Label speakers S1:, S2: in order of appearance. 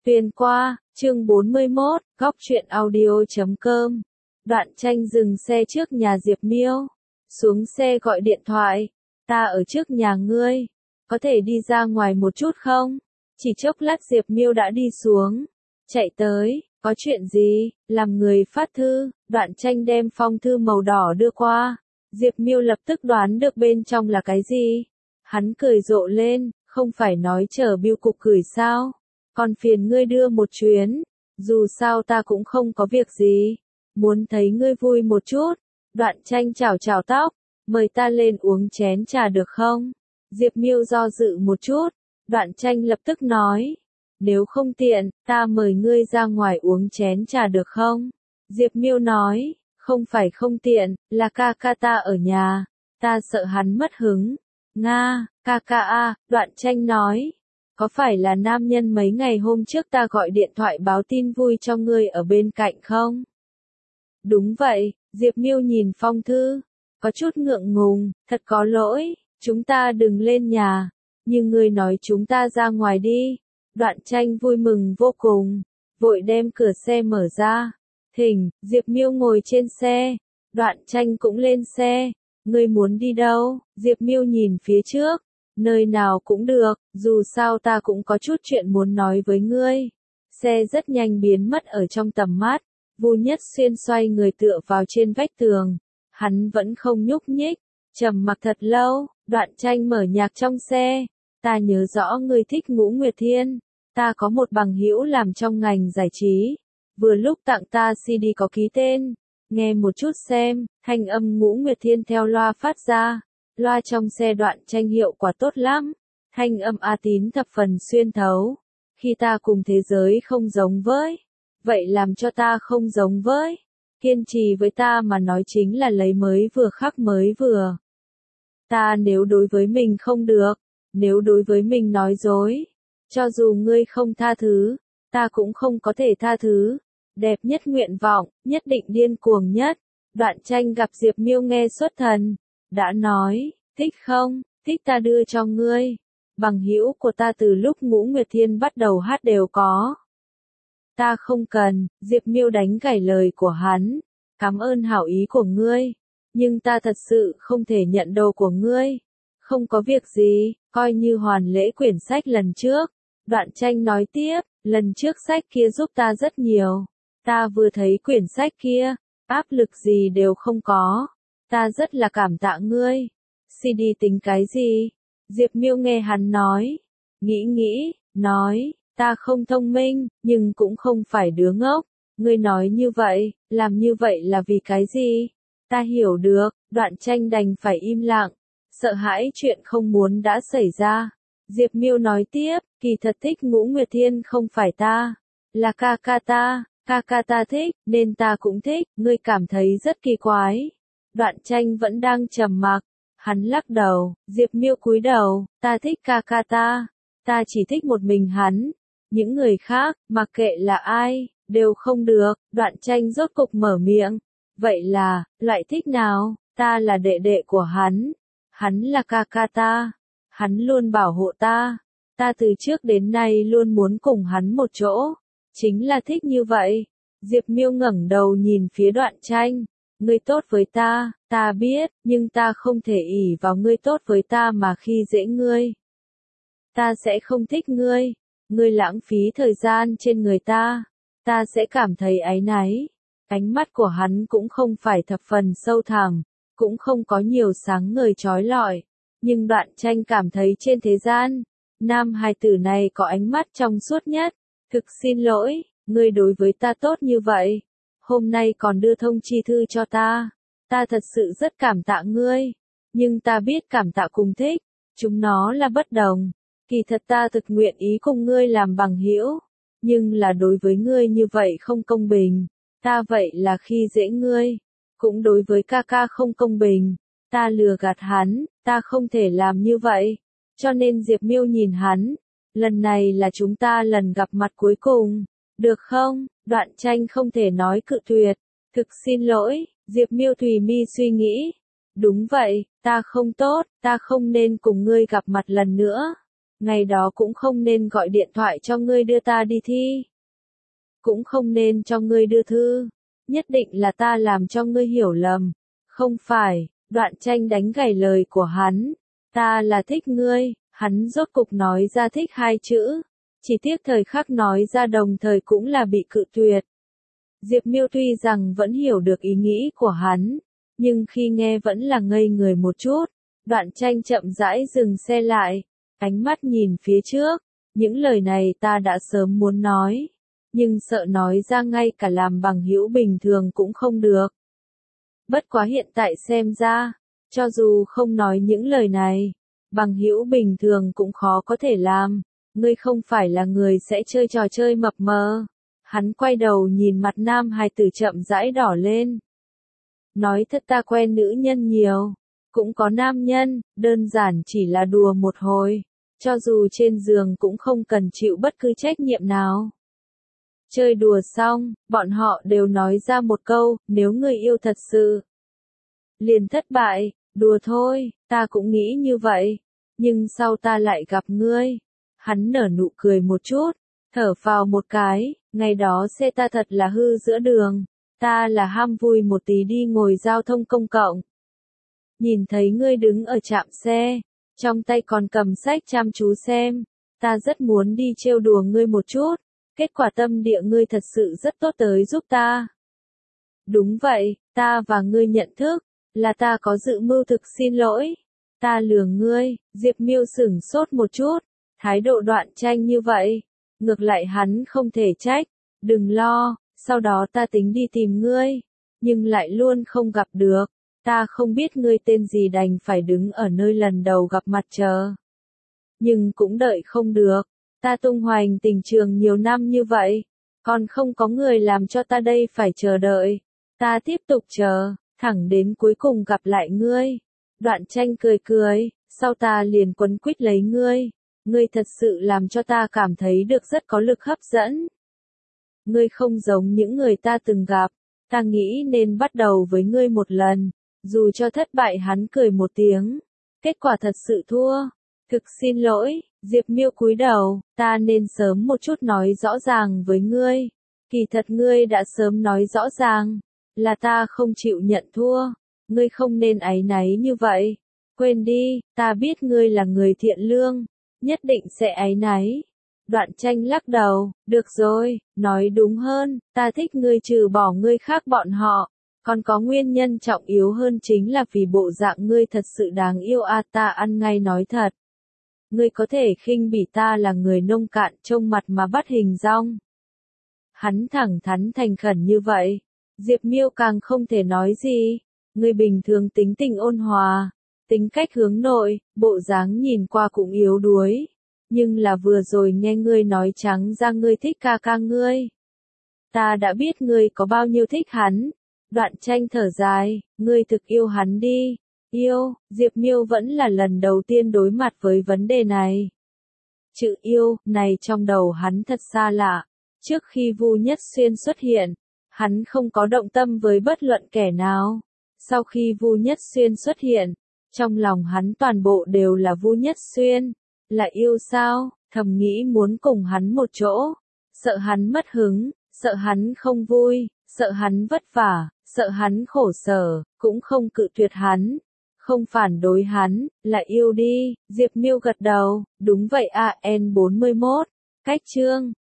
S1: Tuyền qua, chương 41, góc truyện audio.com. Đoạn Tranh dừng xe trước nhà Diệp Miêu. Xuống xe gọi điện thoại. Ta ở trước nhà ngươi. Có thể đi ra ngoài một chút không? Chỉ chốc lát Diệp Miêu đã đi xuống. Chạy tới, có chuyện gì? Làm người phát thư. Đoạn Tranh đem phong thư màu đỏ đưa qua. Diệp Miêu lập tức đoán được bên trong là cái gì. Hắn cười rộ lên, không phải nói chờ bưu cục gửi sao? Còn phiền ngươi đưa một chuyến, dù sao ta cũng không có việc gì, muốn thấy ngươi vui một chút. Đoạn Tranh chào chào tóc, mời ta lên uống chén trà được không? Diệp Miêu do dự một chút, Đoạn Tranh lập tức nói, nếu không tiện, ta mời ngươi ra ngoài uống chén trà được không? Diệp Miêu nói, không phải không tiện, là ca ca ta ở nhà, ta sợ hắn mất hứng. Nga, ca ca a, Đoạn Tranh nói. Có phải là nam nhân mấy ngày hôm trước ta gọi điện thoại báo tin vui cho ngươi ở bên cạnh không? Đúng vậy, Diệp Miêu nhìn phong thư, có chút ngượng ngùng, thật có lỗi, chúng ta đừng lên nhà, nhưng ngươi nói chúng ta ra ngoài đi. Đoạn Tranh vui mừng vô cùng, vội đem cửa xe mở ra. Thỉnh, Diệp Miêu ngồi trên xe, Đoạn Tranh cũng lên xe. Ngươi muốn đi đâu? Diệp Miêu nhìn phía trước. Nơi nào cũng được, dù sao ta cũng có chút chuyện muốn nói với ngươi. Xe rất nhanh biến mất ở trong tầm mắt. Vu Nhất Xuyên xoay người tựa vào trên vách tường. Hắn vẫn không nhúc nhích, trầm mặc thật lâu. Đoạn Tranh mở nhạc trong xe. Ta nhớ rõ ngươi thích Ngũ Nguyệt Thiên. Ta có một bằng hữu làm trong ngành giải trí. Vừa lúc tặng ta CD có ký tên. Nghe một chút xem, thanh âm Ngũ Nguyệt Thiên theo loa phát ra. Loa trong xe Đoạn Tranh hiệu quả tốt lắm, thanh âm A Tín thập phần xuyên thấu. Khi ta cùng thế giới không giống với, vậy làm cho ta không giống với. Kiên trì với ta mà nói chính là lấy mới vừa khắc mới vừa. Ta nếu đối với mình không được, nếu đối với mình nói dối, cho dù ngươi không tha thứ, ta cũng không có thể tha thứ. Đẹp nhất nguyện vọng, nhất định điên cuồng nhất. Đoạn Tranh gặp Diệp Miêu nghe xuất thần. Đã nói, thích không, thích ta đưa cho ngươi. Bằng hữu của ta từ lúc Ngũ Nguyệt Thiên bắt đầu hát đều có. Ta không cần, Diệp Miêu đánh gãy lời của hắn. Cảm ơn hảo ý của ngươi, nhưng ta thật sự không thể nhận đồ của ngươi. Không có việc gì, coi như hoàn lễ quyển sách lần trước. Đoạn Tranh nói tiếp, lần trước sách kia giúp ta rất nhiều. Ta vừa thấy quyển sách kia, áp lực gì đều không có. Ta rất là cảm tạ ngươi. CD tính cái gì? Diệp Miêu nghe hắn nói. Nghĩ, nói, ta không thông minh, nhưng cũng không phải đứa ngốc. Ngươi nói như vậy, làm như vậy là vì cái gì? Ta hiểu được, Đoạn Tranh đành phải im lặng. Sợ hãi chuyện không muốn đã xảy ra. Diệp Miêu nói tiếp, kỳ thật thích Ngũ Nguyệt Thiên không phải ta, là ca ca ta. Ca ca ta thích, nên ta cũng thích, ngươi cảm thấy rất kỳ quái. Đoạn Tranh vẫn đang trầm mặc, hắn lắc đầu, Diệp Miêu cúi đầu, ta thích ca ca ta chỉ thích một mình hắn, những người khác, mặc kệ là ai, đều không được. Đoạn Tranh rốt cục mở miệng, vậy là, loại thích nào? Ta là đệ đệ của hắn là ca ca ta, hắn luôn bảo hộ ta từ trước đến nay luôn muốn cùng hắn một chỗ, chính là thích như vậy. Diệp Miêu ngẩng đầu nhìn phía Đoạn Tranh. Ngươi tốt với ta biết, nhưng ta không thể ỷ vào ngươi tốt với ta mà khi dễ ngươi. Ta sẽ không thích ngươi lãng phí thời gian trên người ta sẽ cảm thấy áy náy. Ánh mắt của hắn cũng không phải thập phần sâu thẳm, cũng không có nhiều sáng ngời chói lọi, nhưng Đoạn Tranh cảm thấy trên thế gian, nam hài tử này có ánh mắt trong suốt nhất. Thực xin lỗi, ngươi đối với ta tốt như vậy, hôm nay còn đưa thông chi thư cho ta thật sự rất cảm tạ ngươi, nhưng ta biết cảm tạ cùng thích, chúng nó là bất đồng. Kỳ thật ta thực nguyện ý cùng ngươi làm bằng hữu, nhưng là đối với ngươi như vậy không công bình, ta vậy là khi dễ ngươi, cũng đối với ca ca không công bình, ta lừa gạt hắn, ta không thể làm như vậy, cho nên Diệp Miêu nhìn hắn, lần này là chúng ta lần gặp mặt cuối cùng, được không? Đoạn Tranh không thể nói cự tuyệt, thực xin lỗi. Diệp Miêu tùy mi suy nghĩ. Đúng vậy, ta không tốt, ta không nên cùng ngươi gặp mặt lần nữa. Ngày đó cũng không nên gọi điện thoại cho ngươi đưa ta đi thi. Cũng không nên cho ngươi đưa thư. Nhất định là ta làm cho ngươi hiểu lầm. Không phải, Đoạn Tranh đánh gãy lời của hắn. Ta là thích ngươi, hắn rốt cục nói ra thích hai chữ. Chỉ tiếc thời khắc nói ra đồng thời cũng là bị cự tuyệt. Diệp Miêu tuy rằng vẫn hiểu được ý nghĩ của hắn, nhưng khi nghe vẫn là ngây người một chút. Đoạn Tranh chậm rãi dừng xe lại, ánh mắt nhìn phía trước. Những lời này ta đã sớm muốn nói, nhưng sợ nói ra ngay cả làm bằng hữu bình thường cũng không được. Bất quá hiện tại xem ra, cho dù không nói những lời này, bằng hữu bình thường cũng khó có thể làm. Ngươi không phải là người sẽ chơi trò chơi mập mờ. Hắn quay đầu nhìn mặt nam hài tử chậm rãi đỏ lên. Nói thật ta quen nữ nhân nhiều, cũng có nam nhân, đơn giản chỉ là đùa một hồi. Cho dù trên giường cũng không cần chịu bất cứ trách nhiệm nào. Chơi đùa xong, bọn họ đều nói ra một câu, nếu người yêu thật sự liền thất bại, đùa thôi, ta cũng nghĩ như vậy. Nhưng sau ta lại gặp ngươi. Hắn nở nụ cười một chút, thở phào một cái, ngày đó xe ta thật là hư giữa đường. Ta là ham vui một tí đi ngồi giao thông công cộng. Nhìn thấy ngươi đứng ở trạm xe, trong tay còn cầm sách chăm chú xem. Ta rất muốn đi trêu đùa ngươi một chút. Kết quả tâm địa ngươi thật sự rất tốt tới giúp ta. Đúng vậy, ta và ngươi nhận thức, là ta có dự mưu thực xin lỗi. Ta lừa ngươi, Diệp Miêu sửng sốt một chút, thái độ Đoạn Tranh như vậy. Ngược lại hắn không thể trách, đừng lo, sau đó ta tính đi tìm ngươi, nhưng lại luôn không gặp được. Ta không biết ngươi tên gì đành phải đứng ở nơi lần đầu gặp mặt chờ. Nhưng cũng đợi không được. Ta tung hoành tình trường nhiều năm như vậy, còn không có người làm cho ta đây phải chờ đợi. Ta tiếp tục chờ, thẳng đến cuối cùng gặp lại ngươi. Đoạn Tranh cười cười, sau ta liền quấn quýt lấy ngươi. Ngươi thật sự làm cho ta cảm thấy được rất có lực hấp dẫn. Ngươi không giống những người ta từng gặp, ta nghĩ nên bắt đầu với ngươi một lần. Dù cho thất bại hắn cười một tiếng, kết quả thật sự thua. Thực xin lỗi, Diệp Miêu cúi đầu, ta nên sớm một chút nói rõ ràng với ngươi. Kỳ thật ngươi đã sớm nói rõ ràng, là ta không chịu nhận thua. Ngươi không nên áy náy như vậy. Quên đi, ta biết ngươi là người thiện lương, nhất định sẽ áy náy. Đoạn Tranh lắc đầu, được rồi, nói đúng hơn, ta thích ngươi trừ bỏ ngươi khác bọn họ. Còn có nguyên nhân trọng yếu hơn chính là vì bộ dạng ngươi thật sự đáng yêu ta ăn ngay nói thật. Ngươi có thể khinh bỉ ta là người nông cạn trông mặt mà bắt hình dong. Hắn thẳng thắn thành khẩn như vậy. Diệp Miêu càng không thể nói gì. Ngươi bình thường tính tình ôn hòa, tính cách hướng nội, bộ dáng nhìn qua cũng yếu đuối. Nhưng là vừa rồi nghe ngươi nói trắng ra ngươi thích ca ca ngươi. Ta đã biết ngươi có bao nhiêu thích hắn. Đoạn Tranh thở dài, ngươi thực yêu hắn đi. Yêu, Diệp Miêu vẫn là lần đầu tiên đối mặt với vấn đề này. Chữ yêu, này trong đầu hắn thật xa lạ. Trước khi Vu Nhất Xuyên xuất hiện, hắn không có động tâm với bất luận kẻ nào. Sau khi Vu Nhất Xuyên xuất hiện, trong lòng hắn toàn bộ đều là Vu Nhất Xuyên. Là yêu sao, thầm nghĩ muốn cùng hắn một chỗ. Sợ hắn mất hứng, sợ hắn không vui, sợ hắn vất vả, sợ hắn khổ sở, cũng không cự tuyệt hắn. Không phản đối hắn, là yêu đi. Diệp Miêu gật đầu, đúng vậy N41, cách chương.